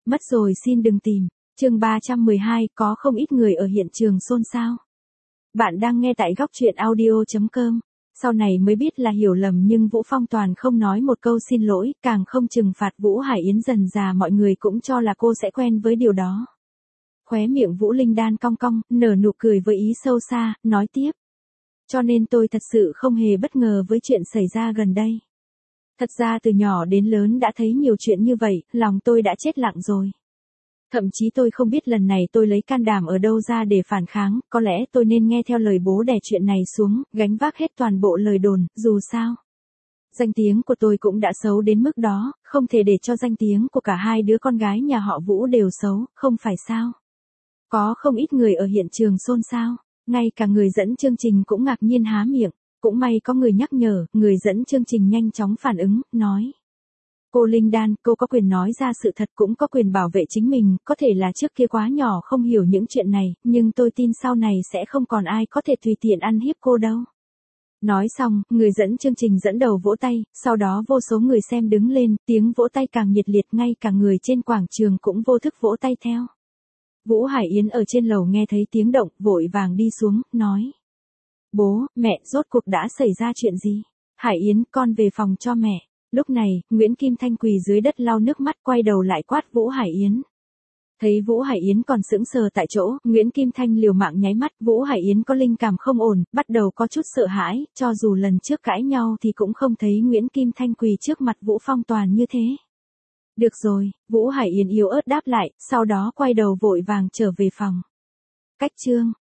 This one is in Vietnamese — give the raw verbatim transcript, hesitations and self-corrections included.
Mất rồi xin đừng tìm. Chương ba trăm mười hai, có không ít người ở hiện trường xôn xao. Bạn đang nghe tại góc truyện audio chấm com. Sau này mới biết là hiểu lầm nhưng Vũ Phong Toàn không nói một câu xin lỗi, càng không trừng phạt Vũ Hải Yến, dần dà mọi người cũng cho là cô sẽ quen với điều đó. Khóe miệng Vũ Linh Đan cong cong, nở nụ cười với ý sâu xa, nói tiếp. Cho nên tôi thật sự không hề bất ngờ với chuyện xảy ra gần đây. Thật ra từ nhỏ đến lớn đã thấy nhiều chuyện như vậy, lòng tôi đã chết lặng rồi. Thậm chí tôi không biết lần này tôi lấy can đảm ở đâu ra để phản kháng, có lẽ tôi nên nghe theo lời bố đè chuyện này xuống, gánh vác hết toàn bộ lời đồn, dù sao. Danh tiếng của tôi cũng đã xấu đến mức đó, không thể để cho danh tiếng của cả hai đứa con gái nhà họ Vũ đều xấu, không phải sao? Có không ít người ở hiện trường xôn xao, ngay cả người dẫn chương trình cũng ngạc nhiên há miệng, cũng may có người nhắc nhở, người dẫn chương trình nhanh chóng phản ứng, nói. Cô Linh Đan, cô có quyền nói ra sự thật, cũng có quyền bảo vệ chính mình, có thể là trước kia quá nhỏ không hiểu những chuyện này, nhưng tôi tin sau này sẽ không còn ai có thể tùy tiện ăn hiếp cô đâu. Nói xong, người dẫn chương trình dẫn đầu vỗ tay, sau đó vô số người xem đứng lên, tiếng vỗ tay càng nhiệt liệt, ngay cả người trên quảng trường cũng vô thức vỗ tay theo. Vũ Hải Yến ở trên lầu nghe thấy tiếng động, vội vàng đi xuống, nói. Bố, mẹ, rốt cuộc đã xảy ra chuyện gì? Hải Yến, con về phòng cho mẹ. Lúc này, Nguyễn Kim Thanh quỳ dưới đất lau nước mắt, quay đầu lại quát Vũ Hải Yến. Thấy Vũ Hải Yến còn sững sờ tại chỗ, Nguyễn Kim Thanh liều mạng nháy mắt, Vũ Hải Yến có linh cảm không ổn, bắt đầu có chút sợ hãi, cho dù lần trước cãi nhau thì cũng không thấy Nguyễn Kim Thanh quỳ trước mặt Vũ Phong Toàn như thế. Được rồi, Vũ Hải Yến yếu ớt đáp lại, sau đó quay đầu vội vàng trở về phòng. Cách chương